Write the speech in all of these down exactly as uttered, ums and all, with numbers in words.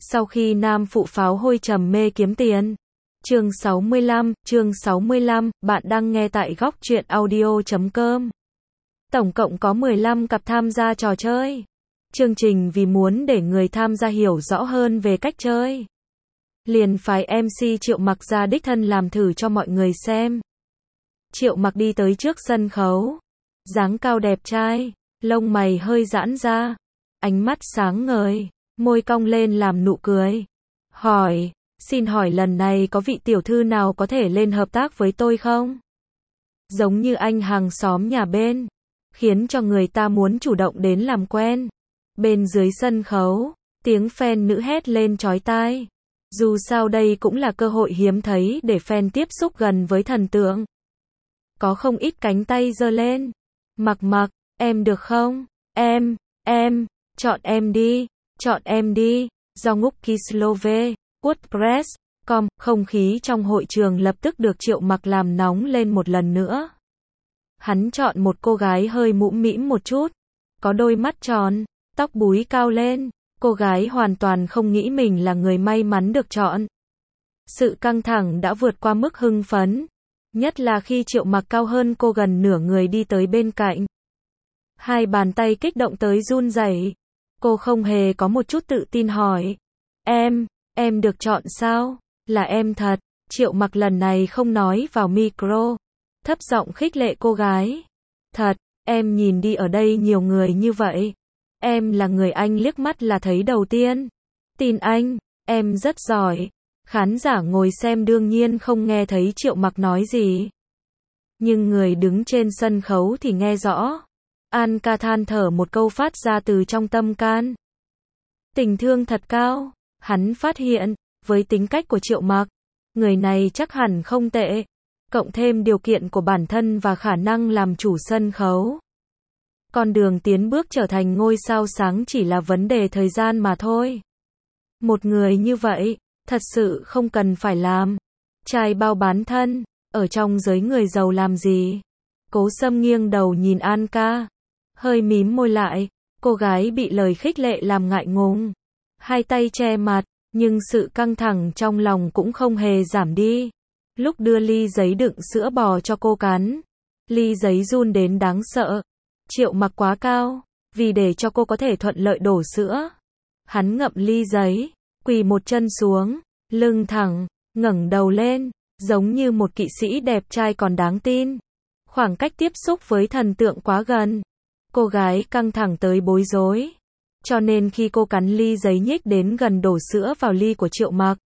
Sau khi nam phụ pháo hôi trầm mê kiếm tiền. Chương sáu mươi lăm, chương sáu mươi lăm, bạn đang nghe tại góc truyện audio chấm com. Tổng cộng có mười lăm cặp tham gia trò chơi. Chương trình vì muốn để người tham gia hiểu rõ hơn về cách chơi, liền phái em xê Triệu Mặc ra đích thân làm thử cho mọi người xem. Triệu Mặc đi tới trước sân khấu, dáng cao đẹp trai, lông mày hơi giãn ra, ánh mắt sáng ngời, môi cong lên làm nụ cười. Hỏi, xin hỏi lần này có vị tiểu thư nào có thể lên hợp tác với tôi không? Giống như anh hàng xóm nhà bên, khiến cho người ta muốn chủ động đến làm quen. Bên dưới sân khấu, tiếng fan nữ hét lên chói tai. Dù sao đây cũng là cơ hội hiếm thấy để fan tiếp xúc gần với thần tượng. Có không ít cánh tay giơ lên. Mặc Mặc, em được không? Em, em, chọn em đi, chọn em đi. Do Ngúc Kislove, WordPress chấm com, không khí trong hội trường lập tức được Triệu Mặc làm nóng lên một lần nữa. Hắn chọn một cô gái hơi mũm mĩm một chút, có đôi mắt tròn, tóc búi cao lên. Cô gái hoàn toàn không nghĩ mình là người may mắn được chọn. Sự căng thẳng đã vượt qua mức hưng phấn, nhất là khi Triệu Mặc cao hơn cô gần nửa người đi tới bên cạnh. Hai bàn tay kích động tới run rẩy. Cô không hề có một chút tự tin hỏi, em, em được chọn sao? Là em thật. Triệu Mặc lần này không nói vào micro, thấp giọng khích lệ cô gái. Thật, em nhìn đi, ở đây nhiều người như vậy, em là người anh liếc mắt là thấy đầu tiên. Tin anh, em rất giỏi. Khán giả ngồi xem đương nhiên không nghe thấy Triệu Mặc nói gì, nhưng người đứng trên sân khấu thì nghe rõ. Anka than thở một câu phát ra từ trong tâm can. Tình thương thật cao. Hắn phát hiện, với tính cách của Triệu Mặc, người này chắc hẳn không tệ, cộng thêm điều kiện của bản thân và khả năng làm chủ sân khấu, con đường tiến bước trở thành ngôi sao sáng chỉ là vấn đề thời gian mà thôi. Một người như vậy, thật sự không cần phải làm trai bao bán thân, ở trong giới người giàu làm gì. Cố Sâm nghiêng đầu nhìn Anka, hơi mím môi lại. Cô gái bị lời khích lệ làm ngại ngùng, hai tay che mặt, nhưng sự căng thẳng trong lòng cũng không hề giảm đi. Lúc đưa ly giấy đựng sữa bò cho cô cắn, ly giấy run đến đáng sợ. Triệu Mặc quá cao, vì để cho cô có thể thuận lợi đổ sữa, hắn ngậm ly giấy, quỳ một chân xuống, lưng thẳng, ngẩng đầu lên, giống như một kỵ sĩ đẹp trai còn đáng tin. Khoảng cách tiếp xúc với thần tượng quá gần, cô gái căng thẳng tới bối rối. Cho nên khi cô cắn ly giấy nhích đến gần đổ sữa vào ly của Triệu Mặc,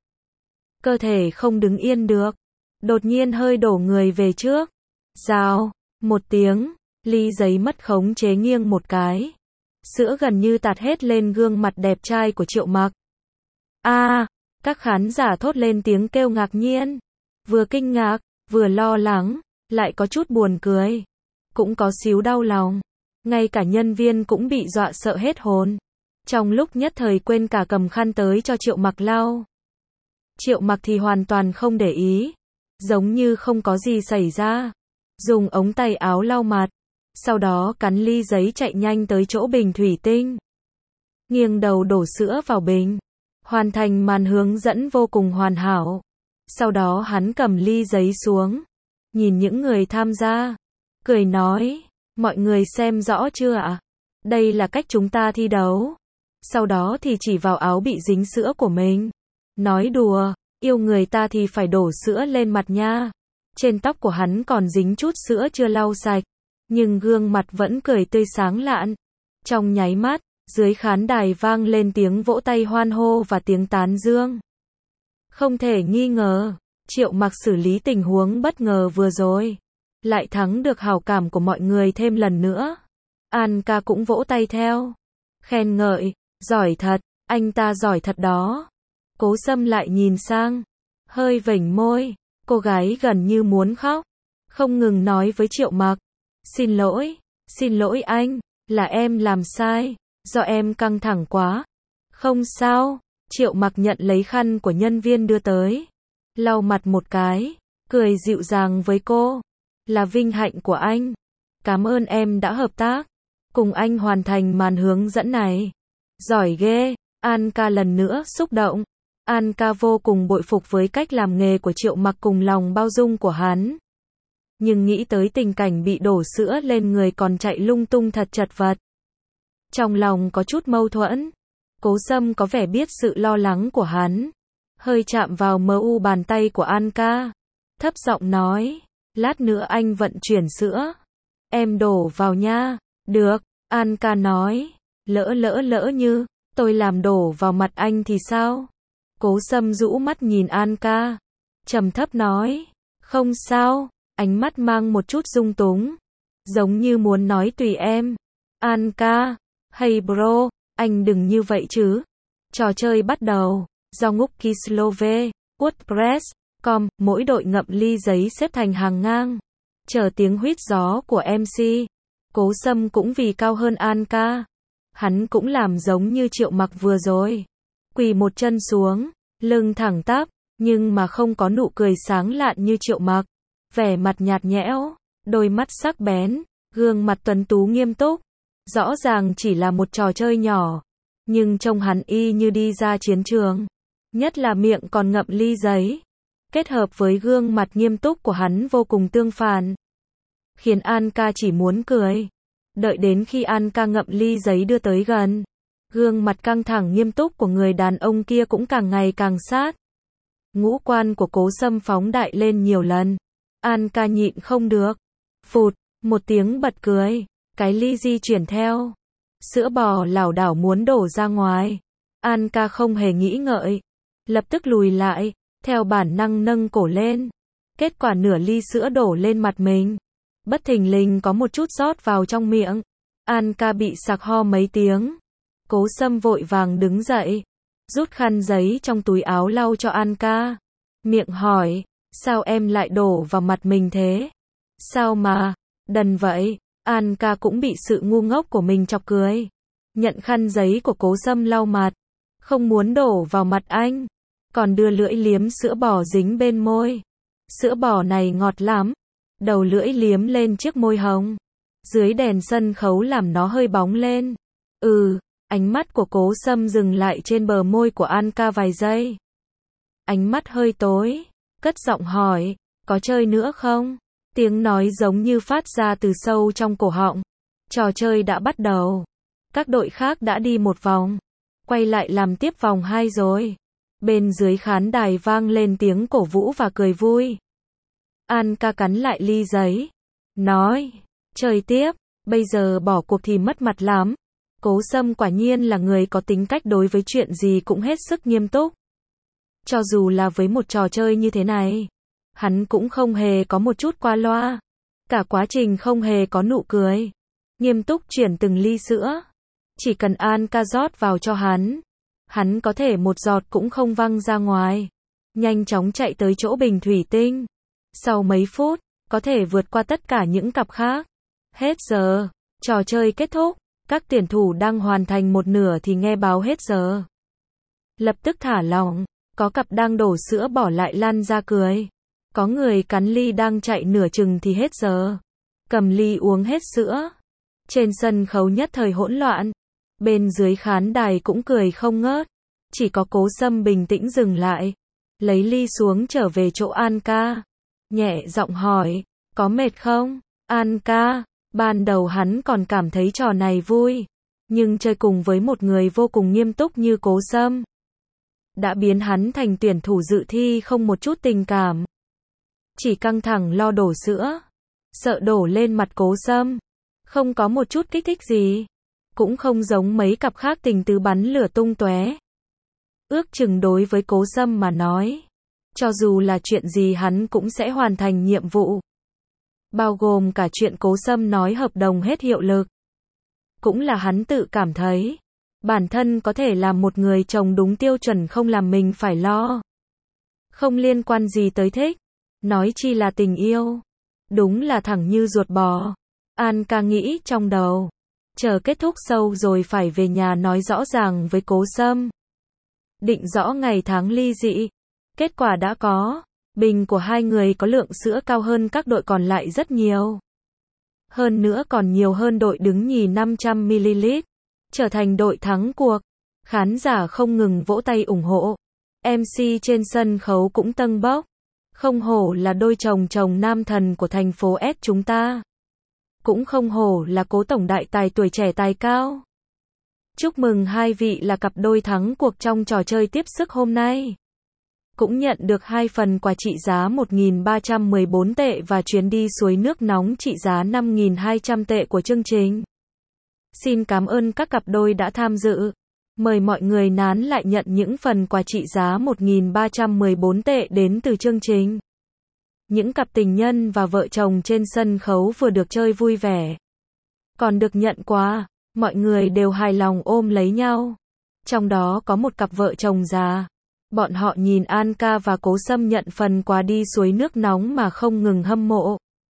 cơ thể không đứng yên được, đột nhiên hơi đổ người về trước. Rào, một tiếng, ly giấy mất khống chế nghiêng một cái. Sữa gần như tạt hết lên gương mặt đẹp trai của Triệu Mặc. A, à, các khán giả thốt lên tiếng kêu ngạc nhiên, vừa kinh ngạc, vừa lo lắng, lại có chút buồn cười, cũng có xíu đau lòng. Ngay cả nhân viên cũng bị dọa sợ hết hồn, trong lúc nhất thời quên cả cầm khăn tới cho Triệu Mặc lau. Triệu Mặc thì hoàn toàn không để ý, giống như không có gì xảy ra, dùng ống tay áo lau mặt, sau đó cắn ly giấy chạy nhanh tới chỗ bình thủy tinh, nghiêng đầu đổ sữa vào bình, hoàn thành màn hướng dẫn vô cùng hoàn hảo. Sau đó hắn cầm ly giấy xuống, nhìn những người tham gia, cười nói, mọi người xem rõ chưa ạ? Đây là cách chúng ta thi đấu. Sau đó thì chỉ vào áo bị dính sữa của mình. Nói đùa, yêu người ta thì phải đổ sữa lên mặt nha. Trên tóc của hắn còn dính chút sữa chưa lau sạch, nhưng gương mặt vẫn cười tươi sáng lạn. Trong nháy mắt, dưới khán đài vang lên tiếng vỗ tay hoan hô và tiếng tán dương. Không thể nghi ngờ, Triệu Mặc xử lý tình huống bất ngờ vừa rồi, lại thắng được hảo cảm của mọi người thêm lần nữa. Anka cũng vỗ tay theo, khen ngợi, giỏi thật, anh ta giỏi thật đó. Cố Sâm lại nhìn sang, hơi vểnh môi, cô gái gần như muốn khóc, không ngừng nói với Triệu Mặc, xin lỗi, xin lỗi anh, là em làm sai, do em căng thẳng quá. Không sao. Triệu Mặc nhận lấy khăn của nhân viên đưa tới, lau mặt một cái, cười dịu dàng với cô. Là vinh hạnh của anh. Cảm ơn em đã hợp tác, cùng anh hoàn thành màn hướng dẫn này. Giỏi ghê. An ca lần nữa xúc động. An ca vô cùng bội phục với cách làm nghề của Triệu Mặc cùng lòng bao dung của hắn. Nhưng nghĩ tới tình cảnh bị đổ sữa lên người còn chạy lung tung thật chật vật. Trong lòng có chút mâu thuẫn. Cố Sâm có vẻ biết sự lo lắng của hắn. Hơi chạm vào mờ u bàn tay của An ca. Thấp giọng nói, lát nữa anh vận chuyển sữa. Em đổ vào nha. Được, An ca nói. Lỡ lỡ lỡ như, tôi làm đổ vào mặt anh thì sao? Cố Sâm rũ mắt nhìn An ca. Trầm thấp nói, không sao. Ánh mắt mang một chút dung túng. Giống như muốn nói tùy em. An ca, hey bro, anh đừng như vậy chứ. Trò chơi bắt đầu. Do ngúc Kislove, WordPress, com, mỗi đội ngậm ly giấy xếp thành hàng ngang. Chờ tiếng huýt gió của em xê. Cố Sâm cũng vì cao hơn An ca. Hắn cũng làm giống như Triệu Mặc vừa rồi. Quỳ một chân xuống, lưng thẳng tắp, nhưng mà không có nụ cười sáng lạn như Triệu Mặc. Vẻ mặt nhạt nhẽo, đôi mắt sắc bén, gương mặt tuấn tú nghiêm túc. Rõ ràng chỉ là một trò chơi nhỏ, nhưng trông hắn y như đi ra chiến trường. Nhất là miệng còn ngậm ly giấy. Kết hợp với gương mặt nghiêm túc của hắn vô cùng tương phản. Khiến An ca chỉ muốn cười. Đợi đến khi An ca ngậm ly giấy đưa tới gần. Gương mặt căng thẳng nghiêm túc của người đàn ông kia cũng càng ngày càng sát. Ngũ quan của Cố Sâm phóng đại lên nhiều lần. An ca nhịn không được. Phụt, một tiếng bật cười. Cái ly di chuyển theo. Sữa bò lảo đảo muốn đổ ra ngoài. An ca không hề nghĩ ngợi. Lập tức lùi lại. Theo bản năng nâng cổ lên. Kết quả nửa ly sữa đổ lên mặt mình. Bất thình lình có một chút rót vào trong miệng. An ca bị sặc ho mấy tiếng. Cố Sâm vội vàng đứng dậy. Rút khăn giấy trong túi áo lau cho An ca. Miệng hỏi, sao em lại đổ vào mặt mình thế? Sao mà, đần vậy? An ca cũng bị sự ngu ngốc của mình chọc cười. Nhận khăn giấy của Cố Sâm lau mặt. Không muốn đổ vào mặt anh. Còn đưa lưỡi liếm sữa bò dính bên môi. Sữa bò này ngọt lắm. Đầu lưỡi liếm lên chiếc môi hồng. Dưới đèn sân khấu làm nó hơi bóng lên. Ừ, ánh mắt của Cố Sâm dừng lại trên bờ môi của An ca vài giây. Ánh mắt hơi tối. Cất giọng hỏi, có chơi nữa không? Tiếng nói giống như phát ra từ sâu trong cổ họng. Trò chơi đã bắt đầu. Các đội khác đã đi một vòng. Quay lại làm tiếp vòng hai rồi. Bên dưới khán đài vang lên tiếng cổ vũ và cười vui. An ca cắn lại ly giấy. Nói, chơi tiếp, bây giờ bỏ cuộc thì mất mặt lắm. Cố Sâm quả nhiên là người có tính cách đối với chuyện gì cũng hết sức nghiêm túc. Cho dù là với một trò chơi như thế này, hắn cũng không hề có một chút qua loa. Cả quá trình không hề có nụ cười. Nghiêm túc chuyển từng ly sữa. Chỉ cần An ca rót vào cho hắn. Hắn có thể một giọt cũng không văng ra ngoài. Nhanh chóng chạy tới chỗ bình thủy tinh. Sau mấy phút, có thể vượt qua tất cả những cặp khác. Hết giờ, trò chơi kết thúc. Các tuyển thủ đang hoàn thành một nửa thì nghe báo hết giờ. Lập tức thả lỏng. Có cặp đang đổ sữa bỏ lại lăn ra cười. Có người cắn ly đang chạy nửa chừng thì hết giờ. Cầm ly uống hết sữa. Trên sân khấu nhất thời hỗn loạn. Bên dưới khán đài cũng cười không ngớt. Chỉ có Cố Sâm bình tĩnh dừng lại. Lấy ly xuống trở về chỗ An ca. Nhẹ giọng hỏi, có mệt không? An ca, ban đầu hắn còn cảm thấy trò này vui. Nhưng chơi cùng với một người vô cùng nghiêm túc như Cố Sâm. Đã biến hắn thành tuyển thủ dự thi không một chút tình cảm. Chỉ căng thẳng lo đổ sữa. Sợ đổ lên mặt Cố Sâm. Không có một chút kích thích gì. Cũng không giống mấy cặp khác tình tứ bắn lửa tung tóe. Ước chừng đối với Cố Sâm mà nói. Cho dù là chuyện gì hắn cũng sẽ hoàn thành nhiệm vụ. Bao gồm cả chuyện Cố Sâm nói hợp đồng hết hiệu lực. Cũng là hắn tự cảm thấy. Bản thân có thể làm một người chồng đúng tiêu chuẩn không làm mình phải lo. Không liên quan gì tới thích. Nói chi là tình yêu. Đúng là thẳng như ruột bò. An ca nghĩ trong đầu. Chờ kết thúc sâu rồi phải về nhà nói rõ ràng với Cố Sâm. Định rõ ngày tháng ly dị. Kết quả đã có. Bình của hai người có lượng sữa cao hơn các đội còn lại rất nhiều. Hơn nữa còn nhiều hơn đội đứng nhì năm trăm mi li lít. Trở thành đội thắng cuộc. Khán giả không ngừng vỗ tay ủng hộ. em xê trên sân khấu cũng tâng bốc. Không hổ là đôi chồng chồng nam thần của thành phố S chúng ta. Cũng không hổ là Cố tổng đại tài tuổi trẻ tài cao. Chúc mừng hai vị là cặp đôi thắng cuộc trong trò chơi tiếp sức hôm nay. Cũng nhận được hai phần quà trị giá một nghìn ba trăm mười bốn tệ và chuyến đi suối nước nóng trị giá năm nghìn hai trăm tệ của chương trình. Xin cảm ơn các cặp đôi đã tham dự. Mời mọi người nán lại nhận những phần quà trị giá một nghìn ba trăm mười bốn tệ đến từ chương trình. Những cặp tình nhân và vợ chồng trên sân khấu vừa được chơi vui vẻ. Còn được nhận quà, mọi người đều hài lòng ôm lấy nhau. Trong đó có một cặp vợ chồng già. Bọn họ nhìn Anka và Cố Sâm nhận phần quà đi suối nước nóng mà không ngừng hâm mộ.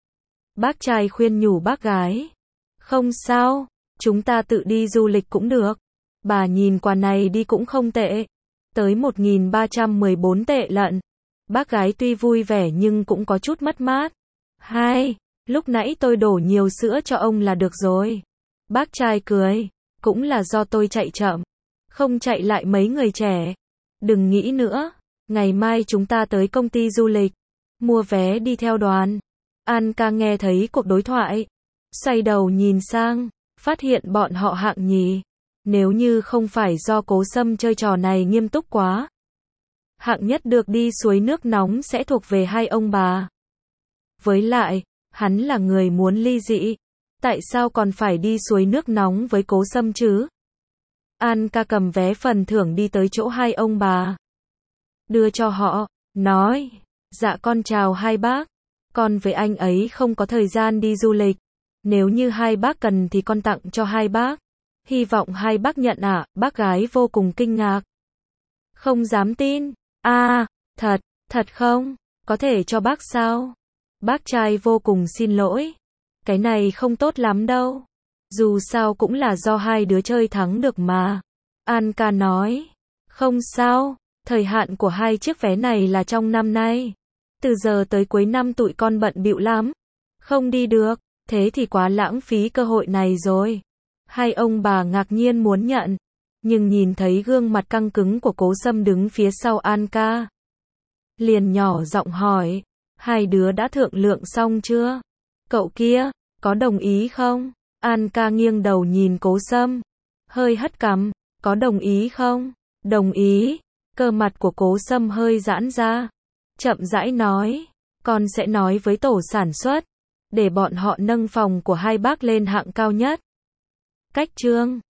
Bác trai khuyên nhủ bác gái. Không sao, chúng ta tự đi du lịch cũng được. Bà nhìn quà này đi cũng không tệ. Tới một nghìn ba trăm mười bốn tệ lận. Bác gái tuy vui vẻ nhưng cũng có chút mất mát. Hai, lúc nãy tôi đổ nhiều sữa cho ông là được rồi. Bác trai cười. Cũng là do tôi chạy chậm. Không chạy lại mấy người trẻ. Đừng nghĩ nữa. Ngày mai chúng ta tới công ty du lịch. Mua vé đi theo đoàn. Anka nghe thấy cuộc đối thoại. Xoay đầu nhìn sang. Phát hiện bọn họ hạng nhì. Nếu như không phải do Cố Sâm chơi trò này nghiêm túc quá. Hạng nhất được đi suối nước nóng sẽ thuộc về hai ông bà. Với lại, hắn là người muốn ly dị. Tại sao còn phải đi suối nước nóng với Cố Sâm chứ? Anka cầm vé phần thưởng đi tới chỗ hai ông bà. Đưa cho họ, nói. Dạ con chào hai bác. Con với anh ấy không có thời gian đi du lịch. Nếu như hai bác cần thì con tặng cho hai bác. Hy vọng hai bác nhận ạ. À, bác gái vô cùng kinh ngạc. Không dám tin. À, thật, thật không? Có thể cho bác sao? Bác trai vô cùng xin lỗi. Cái này không tốt lắm đâu. Dù sao cũng là do hai đứa chơi thắng được mà. Anka nói. Không sao, thời hạn của hai chiếc vé này là trong năm nay. Từ giờ tới cuối năm tụi con bận bịu lắm. Không đi được, thế thì quá lãng phí cơ hội này rồi. Hai ông bà ngạc nhiên muốn nhận. Nhưng nhìn thấy gương mặt căng cứng của Cố Sâm đứng phía sau Anka. Liền nhỏ giọng hỏi. Hai đứa đã thượng lượng xong chưa? Cậu kia, có đồng ý không? Anka nghiêng đầu nhìn Cố Sâm. Hơi hất cằm. Có đồng ý không? Đồng ý. Cơ mặt của Cố Sâm hơi giãn ra. Chậm rãi nói. Con sẽ nói với tổ sản xuất. Để bọn họ nâng phòng của hai bác lên hạng cao nhất. Cách chương